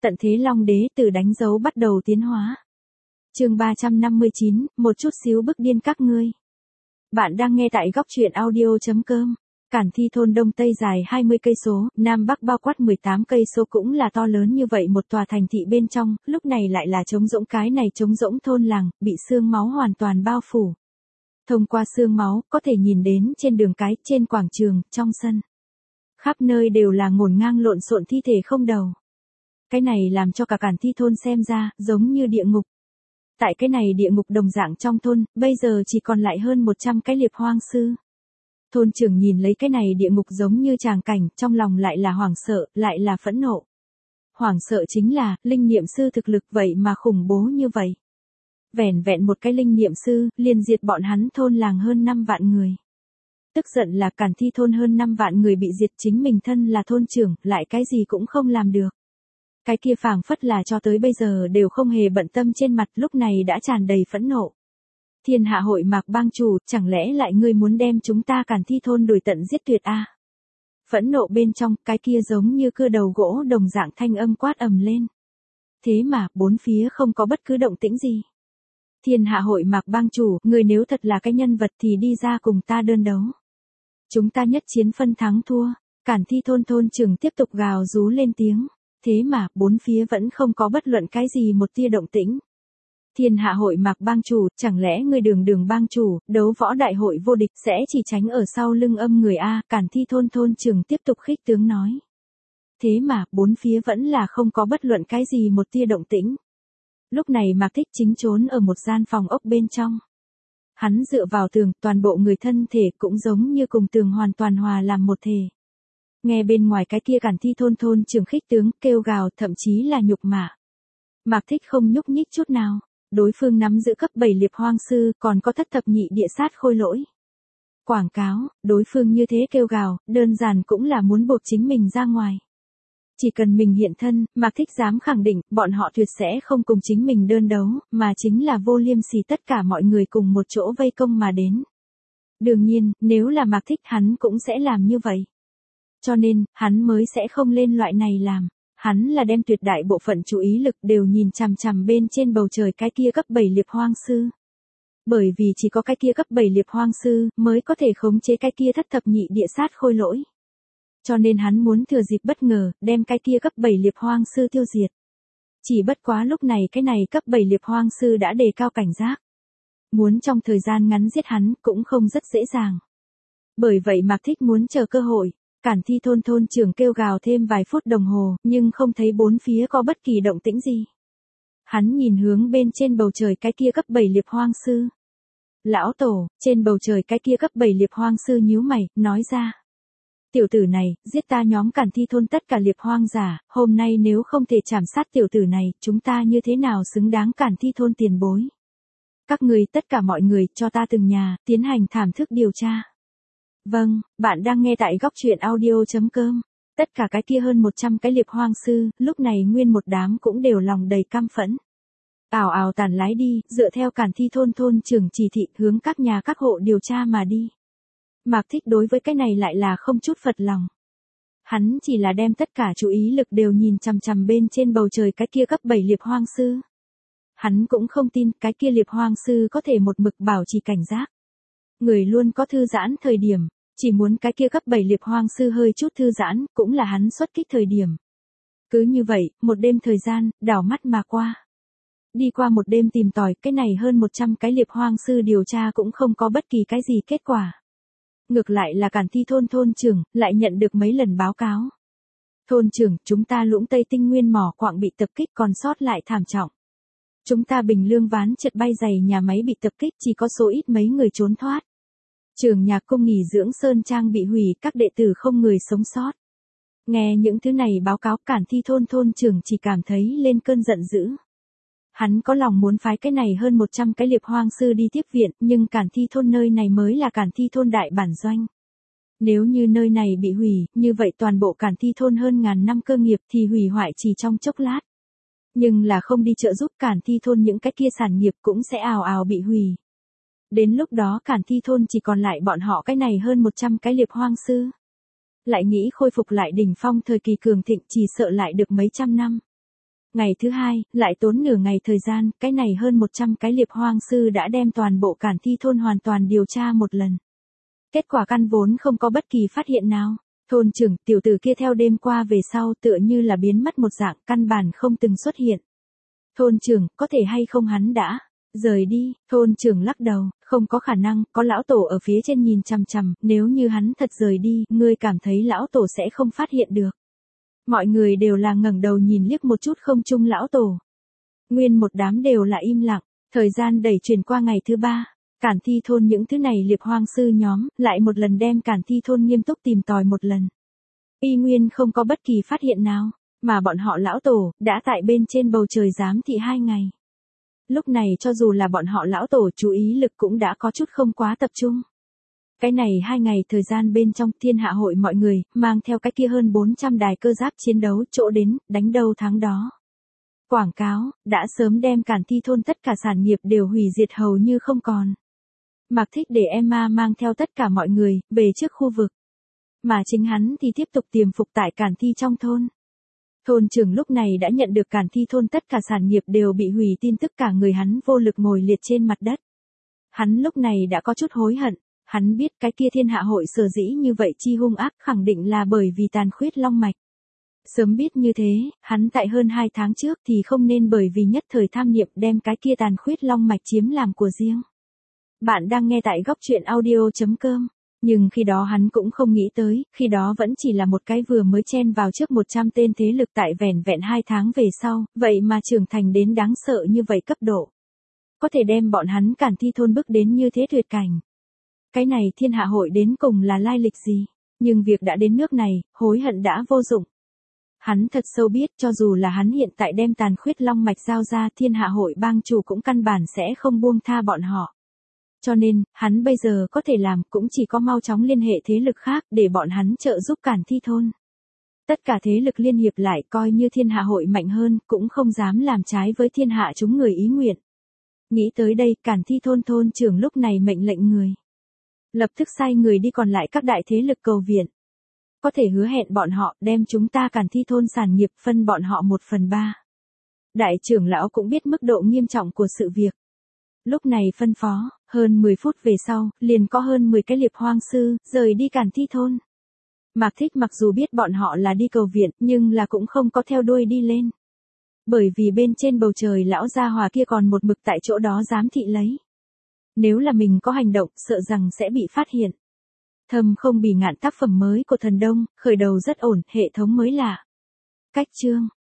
Tận thế Long Đế từ đánh dấu bắt đầu tiến hóa. Chương 359, một chút xíu bức điên các ngươi. Bạn đang nghe tại góc truyện audio.com. Cản Thi thôn Đông Tây dài 20 cây số, Nam Bắc bao quát 18 cây số cũng là to lớn như vậy một tòa thành thị bên trong, lúc này lại là trống rỗng, cái này trống rỗng thôn làng, bị xương máu hoàn toàn bao phủ. Thông qua xương máu, có thể nhìn đến trên đường cái, trên quảng trường, trong sân. Khắp nơi đều là ngổn ngang lộn xộn thi thể không đầu. Cái này làm cho cả Cản Thi thôn xem ra, giống như địa ngục. Tại cái này địa ngục đồng dạng trong thôn, bây giờ chỉ còn lại hơn 100 cái liệp hoang sư. Thôn trưởng nhìn lấy cái này địa ngục giống như tràng cảnh, trong lòng lại là hoảng sợ, lại là phẫn nộ. Hoảng sợ chính là, linh niệm sư thực lực vậy mà khủng bố như vậy. Vẻn vẹn một cái linh niệm sư, liền diệt bọn hắn thôn làng hơn 5 vạn người. Tức giận là Cản Thi thôn hơn 5 vạn người bị diệt, chính mình thân là thôn trưởng, lại cái gì cũng không làm được. Cái kia phảng phất là cho tới bây giờ đều không hề bận tâm trên mặt, lúc này đã tràn đầy phẫn nộ. Thiên hạ hội Mạc bang chủ, chẳng lẽ lại ngươi muốn đem chúng ta Cản Thi thôn đuổi tận giết tuyệt a? Phẫn nộ bên trong, cái kia giống như cưa đầu gỗ đồng dạng thanh âm quát ầm lên. Thế mà, bốn phía không có bất cứ động tĩnh gì. Thiên hạ hội Mạc bang chủ, ngươi nếu thật là cái nhân vật thì đi ra cùng ta đơn đấu. Chúng ta nhất chiến phân thắng thua. Cản Thi thôn thôn trưởng tiếp tục gào rú lên tiếng. Thế mà, bốn phía vẫn không có bất luận cái gì một tia động tĩnh. Thiên hạ hội Mạc bang chủ, chẳng lẽ ngươi Đường bang chủ, đấu võ đại hội vô địch sẽ chỉ tránh ở sau lưng âm người a? Cản Thi thôn thôn trưởng tiếp tục khích tướng nói. Thế mà, bốn phía vẫn là không có bất luận cái gì một tia động tĩnh. Lúc này Mạc Thích chính trốn ở một gian phòng ốc bên trong. Hắn dựa vào tường, toàn bộ người thân thể cũng giống như cùng tường hoàn toàn hòa làm một thể. Nghe bên ngoài cái kia Cản Thi thôn thôn trưởng khích tướng kêu gào, thậm chí là nhục mạ. Mạc Thích không nhúc nhích chút nào. Đối phương nắm giữ cấp 7 liệp hoang sư, còn có thất thập nhị địa sát khôi lỗi. Quảng cáo, đối phương như thế kêu gào, đơn giản cũng là muốn buộc chính mình ra ngoài. Chỉ cần mình hiện thân, Mạc Thích dám khẳng định, bọn họ tuyệt sẽ không cùng chính mình đơn đấu, mà chính là vô liêm sỉ tất cả mọi người cùng một chỗ vây công mà đến. Đương nhiên, nếu là Mạc Thích hắn cũng sẽ làm như vậy. Cho nên, hắn mới sẽ không lên loại này làm. Hắn là đem tuyệt đại bộ phận chú ý lực đều nhìn chằm chằm bên trên bầu trời cái kia cấp 7 liệp hoang sư. Bởi vì chỉ có cái kia cấp 7 liệp hoang sư mới có thể khống chế cái kia thất thập nhị địa sát khôi lỗi. Cho nên hắn muốn thừa dịp bất ngờ, đem cái kia cấp 7 liệp hoang sư tiêu diệt. Chỉ bất quá lúc này cái này cấp 7 liệp hoang sư đã đề cao cảnh giác. Muốn trong thời gian ngắn giết hắn cũng không rất dễ dàng. Bởi vậy Mạc Thích muốn chờ cơ hội. Cản Thi thôn thôn trưởng kêu gào thêm vài phút đồng hồ, nhưng không thấy bốn phía có bất kỳ động tĩnh gì. Hắn nhìn hướng bên trên bầu trời cái kia cấp 7 liệp hoang sư. Lão tổ, trên bầu trời cái kia cấp 7 liệp hoang sư nhíu mày, nói ra. Tiểu tử này, giết ta nhóm Cản Thi thôn tất cả liệp hoang giả, hôm nay nếu không thể trảm sát tiểu tử này, chúng ta như thế nào xứng đáng Cản Thi thôn tiền bối. Các người tất cả mọi người cho ta từng nhà, tiến hành thảm thức điều tra. Vâng, bạn đang nghe tại góc truyện audio.com. Tất cả cái kia hơn 100 cái liệp hoang sư, lúc này nguyên một đám cũng đều lòng đầy căm phẫn. Ào ào tàn lái đi, dựa theo Cản Thi thôn thôn trưởng chỉ thị hướng các nhà các hộ điều tra mà đi. Mạc Thích đối với cái này lại là không chút phật lòng. Hắn chỉ là đem tất cả chú ý lực đều nhìn chằm chằm bên trên bầu trời cái kia cấp 7 liệp hoang sư. Hắn cũng không tin cái kia liệp hoang sư có thể một mực bảo trì cảnh giác. Người luôn có thư giãn thời điểm, chỉ muốn cái kia cấp 7 liệp hoang sư hơi chút thư giãn, cũng là hắn xuất kích thời điểm. Cứ như vậy, một đêm thời gian, đảo mắt mà qua. Đi qua một đêm tìm tòi, cái này hơn 100 cái liệp hoang sư điều tra cũng không có bất kỳ cái gì kết quả. Ngược lại là Cản Thi thôn thôn trưởng, lại nhận được mấy lần báo cáo. Thôn trưởng, chúng ta Lũng Tây Tinh Nguyên mỏ quặng bị tập kích còn sót lại thảm trọng. Chúng ta Bình Lương ván trượt bay dày nhà máy bị tập kích chỉ có số ít mấy người trốn thoát. Trường nhạc cung nghỉ dưỡng Sơn Trang bị hủy, các đệ tử không người sống sót. Nghe những thứ này báo cáo Cản Thi thôn thôn trưởng chỉ cảm thấy lên cơn giận dữ. Hắn có lòng muốn phái cái này hơn 100 cái liệp hoang sư đi tiếp viện, nhưng Cản Thi thôn nơi này mới là Cản Thi thôn đại bản doanh. Nếu như nơi này bị hủy, như vậy toàn bộ Cản Thi thôn hơn ngàn năm cơ nghiệp thì hủy hoại chỉ trong chốc lát. Nhưng là không đi trợ giúp Cản Thi thôn những cái kia sản nghiệp cũng sẽ ào ào bị hủy. Đến lúc đó Cản Thi thôn chỉ còn lại bọn họ cái này hơn 100 cái liệp hoang sư. Lại nghĩ khôi phục lại đỉnh phong thời kỳ cường thịnh chỉ sợ lại được mấy trăm năm. Ngày thứ hai, lại tốn nửa ngày thời gian, cái này hơn 100 cái liệp hoang sư đã đem toàn bộ Cản Thi thôn hoàn toàn điều tra một lần. Kết quả căn vốn không có bất kỳ phát hiện nào. Thôn trưởng, tiểu tử kia theo đêm qua về sau tựa như là biến mất một dạng, căn bản không từng xuất hiện. Thôn trưởng, có thể hay không hắn đã rời đi? Thôn trưởng lắc đầu, không có khả năng, có lão tổ ở phía trên nhìn chằm chằm, nếu như hắn thật rời đi, ngươi cảm thấy lão tổ sẽ không phát hiện được. Mọi người đều là ngẩng đầu nhìn liếc một chút không trung lão tổ. Nguyên một đám đều là im lặng, thời gian đẩy chuyển qua ngày thứ 3. Cản Thi thôn những thứ này liệp hoang sư nhóm, lại một lần đem Cản Thi thôn nghiêm túc tìm tòi một lần. Y nguyên không có bất kỳ phát hiện nào, mà bọn họ lão tổ, đã tại bên trên bầu trời giám thị 2 ngày. Lúc này cho dù là bọn họ lão tổ chú ý lực cũng đã có chút không quá tập trung. Cái này 2 ngày thời gian bên trong thiên hạ hội mọi người, mang theo cái kia hơn 400 đài cơ giáp chiến đấu chỗ đến, đánh đâu thắng đó. Quảng cáo, đã sớm đem Cản Thi thôn tất cả sản nghiệp đều hủy diệt hầu như không còn. Mạc Thích để Emma mang theo tất cả mọi người, về trước khu vực. Mà chính hắn thì tiếp tục tiềm phục tại Cản Thi trong thôn. Thôn trưởng lúc này đã nhận được Cản Thi thôn tất cả sản nghiệp đều bị hủy tin tức cả người hắn vô lực ngồi liệt trên mặt đất. Hắn lúc này đã có chút hối hận, hắn biết cái kia thiên hạ hội sở dĩ như vậy chi hung ác khẳng định là bởi vì tàn khuyết long mạch. Sớm biết như thế, hắn tại hơn 2 tháng trước thì không nên bởi vì nhất thời tham niệm đem cái kia tàn khuyết long mạch chiếm làm của riêng. Bạn đang nghe tại góc truyện audio.com. Nhưng khi đó hắn cũng không nghĩ tới, khi đó vẫn chỉ là một cái vừa mới chen vào trước 100 tên thế lực tại vẻn vẹn 2 tháng về sau, vậy mà trưởng thành đến đáng sợ như vậy cấp độ. Có thể đem bọn hắn Cản Thi thôn bước đến như thế tuyệt cảnh. Cái này thiên hạ hội đến cùng là lai lịch gì? Nhưng việc đã đến nước này, hối hận đã vô dụng. Hắn thật sâu biết cho dù là hắn hiện tại đem tàn khuyết long mạch giao ra thiên hạ hội bang chủ cũng căn bản sẽ không buông tha bọn họ. Cho nên, hắn bây giờ có thể làm cũng chỉ có mau chóng liên hệ thế lực khác để bọn hắn trợ giúp Cản Thi thôn. Tất cả thế lực liên hiệp lại coi như thiên hạ hội mạnh hơn cũng không dám làm trái với thiên hạ chúng người ý nguyện. Nghĩ tới đây Cản Thi thôn thôn trưởng lúc này mệnh lệnh người. Lập tức sai người đi còn lại các đại thế lực cầu viện. Có thể hứa hẹn bọn họ đem chúng ta Cản Thi thôn sản nghiệp phân bọn họ 1/3. Đại trưởng lão cũng biết mức độ nghiêm trọng của sự việc. Lúc này phân phó, hơn 10 phút về sau, liền có hơn 10 cái liệp hoang sư, rời đi Cản Thi thôn. Mạc Thích mặc dù biết bọn họ là đi cầu viện, nhưng là cũng không có theo đuôi đi lên. Bởi vì bên trên bầu trời lão gia hòa kia còn một mực tại chỗ đó giám thị lấy. Nếu là mình có hành động, sợ rằng sẽ bị phát hiện. Thầm không bỉ ngạn tác phẩm mới của thần Đông, khởi đầu rất ổn, hệ thống mới lạ. Cách chương